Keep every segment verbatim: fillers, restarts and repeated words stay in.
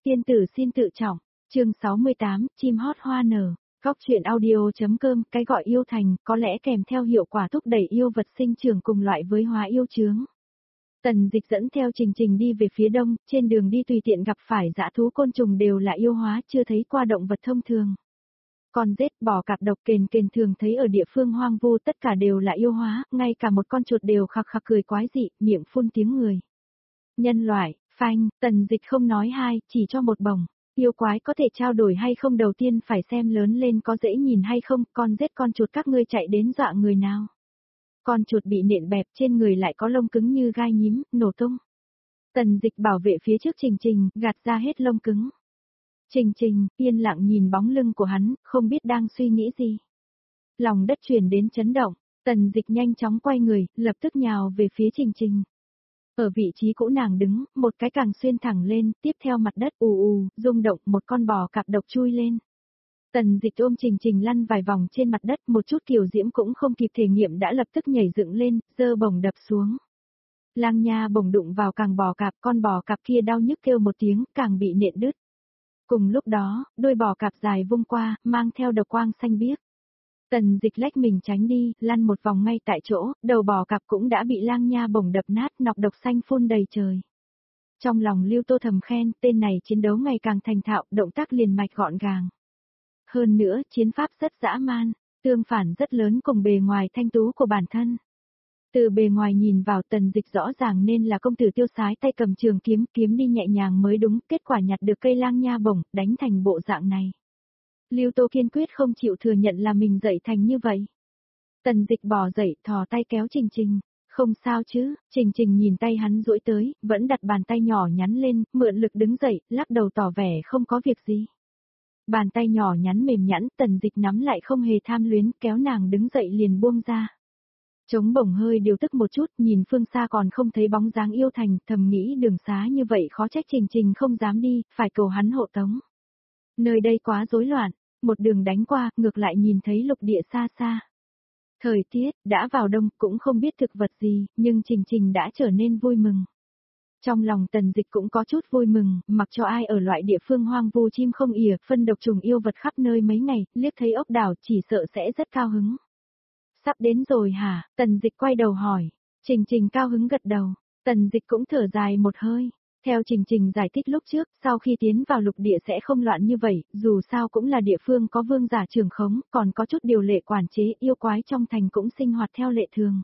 Tiên tử xin tự trọng, chương sáu mươi tám, chim hót hoa nở, góc truyện audio.com, cái gọi yêu thành, có lẽ kèm theo hiệu quả thúc đẩy yêu vật sinh trưởng cùng loại với hóa yêu chướng. Tần Dịch dẫn theo Trình Trình đi về phía đông, trên đường đi tùy tiện gặp phải dã thú côn trùng đều là yêu hóa, chưa thấy qua động vật thông thường. Con rết, bò cạp độc kền kền thường thấy ở địa phương hoang vu tất cả đều là yêu hóa, ngay cả một con chuột đều khạc khạc cười quái dị, miệng phun tiếng người. Nhân loại, phanh, Tần Dịch không nói hai, chỉ cho một bổng. Yêu quái có thể trao đổi hay không đầu tiên phải xem lớn lên có dễ nhìn hay không, con rết con chuột các ngươi chạy đến dọa người nào. Con chuột bị nện bẹp trên người lại có lông cứng như gai nhím, nổ tung. Tần Dịch bảo vệ phía trước Trình Trình, gạt ra hết lông cứng. Trình Trình, yên lặng nhìn bóng lưng của hắn, không biết đang suy nghĩ gì. Lòng đất truyền đến chấn động, Tần Dịch nhanh chóng quay người, lập tức nhào về phía Trình Trình. Ở vị trí cũ nàng đứng, một cái càng xuyên thẳng lên, tiếp theo mặt đất ù ù, rung động, một con bò cạp độc chui lên. Tần Dịch ôm Trình Trình lăn vài vòng trên mặt đất, một chút kiều diễm cũng không kịp thể nghiệm đã lập tức nhảy dựng lên, giơ bổng đập xuống. Lang nha bổng đụng vào càng bò cạp, con bò cạp kia đau nhức kêu một tiếng, càng bị nện đứt. Cùng lúc đó, đôi bò cạp dài vung qua, mang theo độc quang xanh biếc. Tần Dịch lách mình tránh đi, lăn một vòng ngay tại chỗ, đầu bò cạp cũng đã bị lang nha bổng đập nát, nọc độc xanh phun đầy trời. Trong lòng Lưu Tô thầm khen, tên này chiến đấu ngày càng thành thạo, động tác liền mạch gọn gàng. Hơn nữa, chiến pháp rất dã man, tương phản rất lớn cùng bề ngoài thanh tú của bản thân. Từ bề ngoài nhìn vào Tần Dịch rõ ràng nên là công tử tiêu sái tay cầm trường kiếm, kiếm đi nhẹ nhàng mới đúng, kết quả nhặt được cây lang nha bổng, đánh thành bộ dạng này. Lưu Tô kiên quyết không chịu thừa nhận là mình dậy thành như vậy. Tần Dịch bò dậy, thò tay kéo Trình Trình. Không sao chứ, Trình Trình nhìn tay hắn duỗi tới, vẫn đặt bàn tay nhỏ nhắn lên, mượn lực đứng dậy, lắc đầu tỏ vẻ không có việc gì. Bàn tay nhỏ nhắn mềm nhẵn, Tần Dịch nắm lại không hề tham luyến, kéo nàng đứng dậy liền buông ra. Chống bổng hơi điều tức một chút, nhìn phương xa còn không thấy bóng dáng yêu thành, thầm nghĩ đường xá như vậy khó trách Trình Trình không dám đi, phải cầu hắn hộ tống. Nơi đây quá rối loạn, một đường đánh qua, ngược lại nhìn thấy lục địa xa xa. Thời tiết, đã vào đông, cũng không biết thực vật gì, nhưng Trình Trình đã trở nên vui mừng. Trong lòng Tần Dịch cũng có chút vui mừng, mặc cho ai ở loại địa phương hoang vu chim không ỉa, phân độc trùng yêu vật khắp nơi mấy ngày, liếc thấy ốc đảo chỉ sợ sẽ rất cao hứng. Sắp đến rồi hả? Tần Dịch quay đầu hỏi. Trình Trình cao hứng gật đầu. Tần Dịch cũng thở dài một hơi. Theo Trình Trình giải thích lúc trước, sau khi tiến vào lục địa sẽ không loạn như vậy, dù sao cũng là địa phương có vương giả trưởng khống, còn có chút điều lệ quản chế, yêu quái trong thành cũng sinh hoạt theo lệ thường.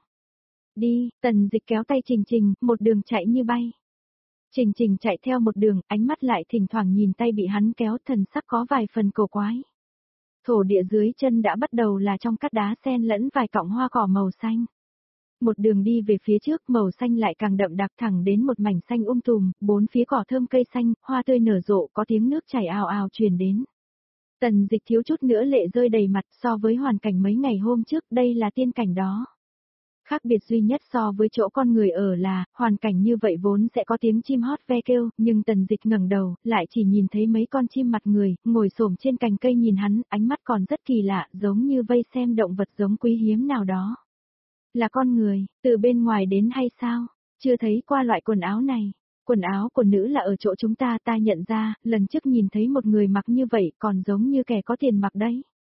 Đi, Tần Dịch kéo tay Trình Trình, một đường chạy như bay. Trình Trình chạy theo một đường, ánh mắt lại thỉnh thoảng nhìn tay bị hắn kéo, thần sắc có vài phần cổ quái. Thổ địa dưới chân đã bắt đầu là trong cát đá xen lẫn vài cọng hoa cỏ màu xanh. Một đường đi về phía trước, màu xanh lại càng đậm đặc thẳng đến một mảnh xanh um tùm, bốn phía cỏ thơm cây xanh, hoa tươi nở rộ, có tiếng nước chảy ào ào truyền đến. Tần Dịch thiếu chút nữa lệ rơi đầy mặt, so với hoàn cảnh mấy ngày hôm trước, đây là tiên cảnh đó. Khác biệt duy nhất so với chỗ con người ở là, hoàn cảnh như vậy vốn sẽ có tiếng chim hót ve kêu, nhưng Tần Dịch ngẩng đầu, lại chỉ nhìn thấy mấy con chim mặt người, ngồi xổm trên cành cây nhìn hắn, ánh mắt còn rất kỳ lạ, giống như vây xem động vật giống quý hiếm nào đó. Là con người, từ bên ngoài đến hay sao? Chưa thấy qua loại quần áo này. Quần áo của nữ là ở chỗ chúng ta ta nhận ra, lần trước nhìn thấy một người mặc như vậy còn giống như kẻ có tiền mặc đấy.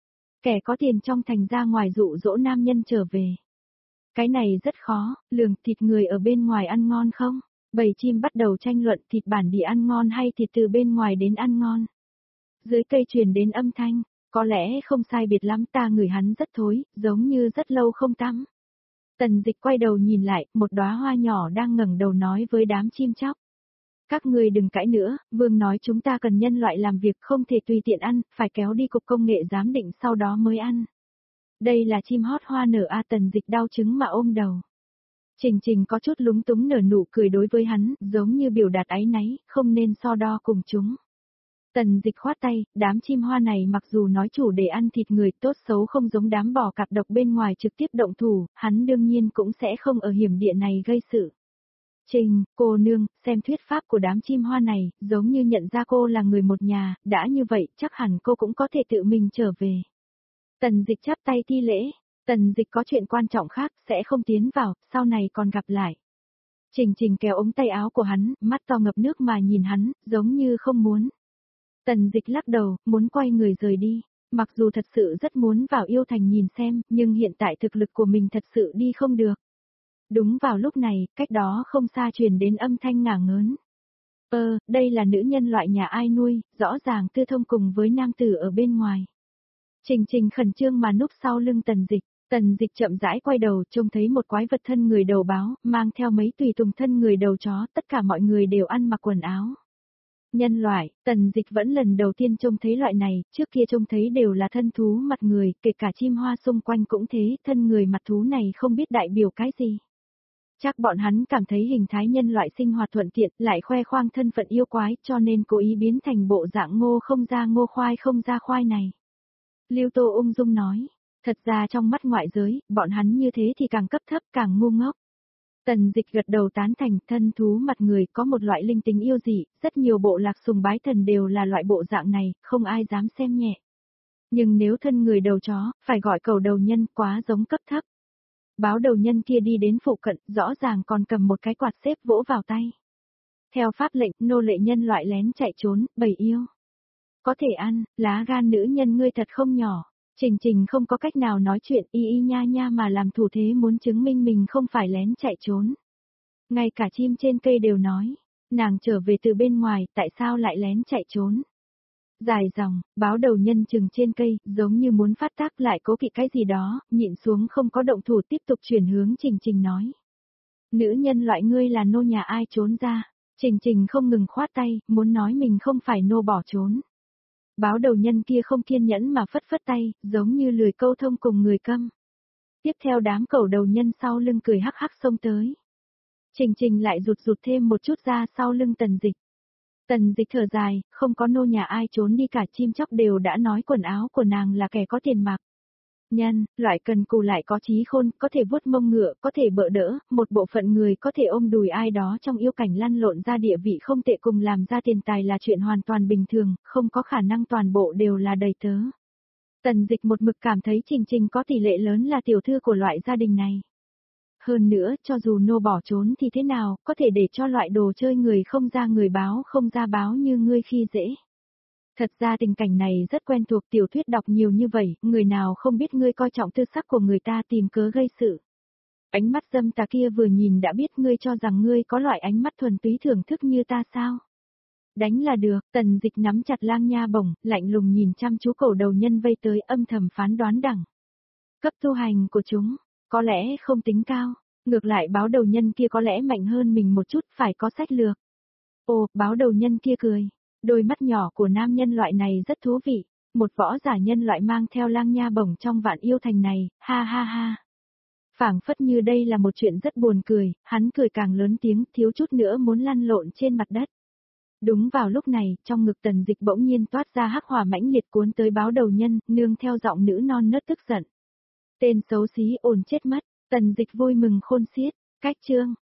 Kẻ có tiền trong thành ra ngoài dụ dỗ nam nhân trở về. Cái này rất khó, lường thịt người ở bên ngoài ăn ngon không? Bầy chim bắt đầu tranh luận thịt bản địa ăn ngon hay thịt từ bên ngoài đến ăn ngon. Dưới cây truyền đến âm thanh, có lẽ không sai biệt lắm ta ngửi hắn rất thối, giống như rất lâu không tắm. Tần Dịch quay đầu nhìn lại, một đóa hoa nhỏ đang ngẩng đầu nói với đám chim chóc. Các người đừng cãi nữa, vương nói chúng ta cần nhân loại làm việc không thể tùy tiện ăn, phải kéo đi cục công nghệ giám định sau đó mới ăn. Đây là chim hót hoa nở a. Tần Dịch đau chứng mà ôm đầu. Trình Trình có chút lúng túng nở nụ cười đối với hắn, giống như biểu đạt áy náy, không nên so đo cùng chúng. Tần Dịch khoát tay, đám chim hoa này mặc dù nói chủ để ăn thịt người tốt xấu không giống đám bò cạp độc bên ngoài trực tiếp động thủ, hắn đương nhiên cũng sẽ không ở hiểm địa này gây sự. Trình, cô nương, xem thuyết pháp của đám chim hoa này, giống như nhận ra cô là người một nhà, đã như vậy chắc hẳn cô cũng có thể tự mình trở về. Tần Dịch chắp tay thi lễ, Tần Dịch có chuyện quan trọng khác, sẽ không tiến vào, sau này còn gặp lại. Trình Trình kéo ống tay áo của hắn, mắt to ngập nước mà nhìn hắn, giống như không muốn. Tần Dịch lắc đầu, muốn quay người rời đi. Mặc dù thật sự rất muốn vào yêu thành nhìn xem, nhưng hiện tại thực lực của mình thật sự đi không được. Đúng vào lúc này, cách đó không xa truyền đến âm thanh ngả ngớn. Ơ, đây là nữ nhân loại nhà ai nuôi, rõ ràng tư thông cùng với nam tử ở bên ngoài. Trình Trình khẩn trương mà núp sau lưng Tần Dịch. Tần Dịch chậm rãi quay đầu, trông thấy một quái vật thân người đầu báo, mang theo mấy tùy tùng thân người đầu chó, tất cả mọi người đều ăn mặc quần áo. Nhân loại, Tần Dịch vẫn lần đầu tiên trông thấy loại này, trước kia trông thấy đều là thân thú mặt người, kể cả chim hoa xung quanh cũng thế, thân người mặt thú này không biết đại biểu cái gì. Chắc bọn hắn cảm thấy hình thái nhân loại sinh hoạt thuận tiện, lại khoe khoang thân phận yêu quái, cho nên cố ý biến thành bộ dạng ngô không ra ngô khoai không ra khoai này. Lưu Tô ung dung nói, thật ra trong mắt ngoại giới, bọn hắn như thế thì càng cấp thấp càng ngu ngốc. Tần Dịch gật đầu tán thành, thân thú mặt người có một loại linh tính yêu dị, rất nhiều bộ lạc sùng bái thần đều là loại bộ dạng này, không ai dám xem nhẹ. Nhưng nếu thân người đầu chó, phải gọi cầu đầu nhân, quá giống cấp thấp. Báo đầu nhân kia đi đến phụ cận, rõ ràng còn cầm một cái quạt xếp vỗ vào tay. Theo pháp lệnh, nô lệ nhân loại lén chạy trốn, bầy yêu. Có thể ăn, lá gan nữ nhân ngươi thật không nhỏ. Trình Trình không có cách nào nói chuyện y y nha nha mà làm thủ thế muốn chứng minh mình không phải lén chạy trốn. Ngay cả chim trên cây đều nói, nàng trở về từ bên ngoài, tại sao lại lén chạy trốn. Dài dòng, báo đầu nhân chừng trên cây, giống như muốn phát tác lại cố kỵ cái gì đó, nhịn xuống không có động thủ tiếp tục chuyển hướng Trình Trình nói. Nữ nhân loại ngươi là nô nhà ai trốn ra, Trình Trình không ngừng khoát tay, muốn nói mình không phải nô bỏ trốn. Báo đầu nhân kia không kiên nhẫn mà phất phất tay, giống như lười câu thông cùng người câm. Tiếp theo đám cẩu đầu nhân sau lưng cười hắc hắc xông tới. Trình Trình lại rụt rụt thêm một chút ra sau lưng Tần Dịch. Tần Dịch thở dài, không có nô nhà ai trốn đi cả chim chóc đều đã nói quần áo của nàng là kẻ có tiền mặc. Nhân, loại cần cù lại có trí khôn, có thể vuốt mông ngựa, có thể bợ đỡ, một bộ phận người có thể ôm đùi ai đó trong yêu cảnh lăn lộn ra địa vị không tệ cùng làm ra tiền tài là chuyện hoàn toàn bình thường, không có khả năng toàn bộ đều là đầy tớ. Tần Dịch một mực cảm thấy Trình Trình có tỷ lệ lớn là tiểu thư của loại gia đình này. Hơn nữa, cho dù nô bỏ trốn thì thế nào, có thể để cho loại đồ chơi người không ra người báo không ra báo như ngươi khi dễ. Thật ra tình cảnh này rất quen thuộc, tiểu thuyết đọc nhiều như vậy, người nào không biết ngươi coi trọng tư sắc của người ta tìm cớ gây sự. Ánh mắt dâm tà kia vừa nhìn đã biết ngươi cho rằng ngươi có loại ánh mắt thuần túy thưởng thức như ta sao. Đánh là được, Tần Dịch nắm chặt lang nha bổng, lạnh lùng nhìn chăm chú cổ đầu nhân vây tới âm thầm phán đoán đẳng. Cấp tu hành của chúng, có lẽ không tính cao, ngược lại báo đầu nhân kia có lẽ mạnh hơn mình một chút, phải có sách lược. Ồ, báo đầu nhân kia cười. Đôi mắt nhỏ của nam nhân loại này rất thú vị, một võ giả nhân loại mang theo lang nha bổng trong vạn yêu thành này, ha ha ha. Phảng phất như đây là một chuyện rất buồn cười, hắn cười càng lớn tiếng, thiếu chút nữa muốn lăn lộn trên mặt đất. Đúng vào lúc này, trong ngực Tần Dịch bỗng nhiên toát ra hắc hỏa mãnh liệt cuốn tới báo đầu nhân, nương theo giọng nữ non nớt tức giận. Tên xấu xí ổn chết mất, Tần Dịch vui mừng khôn xiết, cách chương.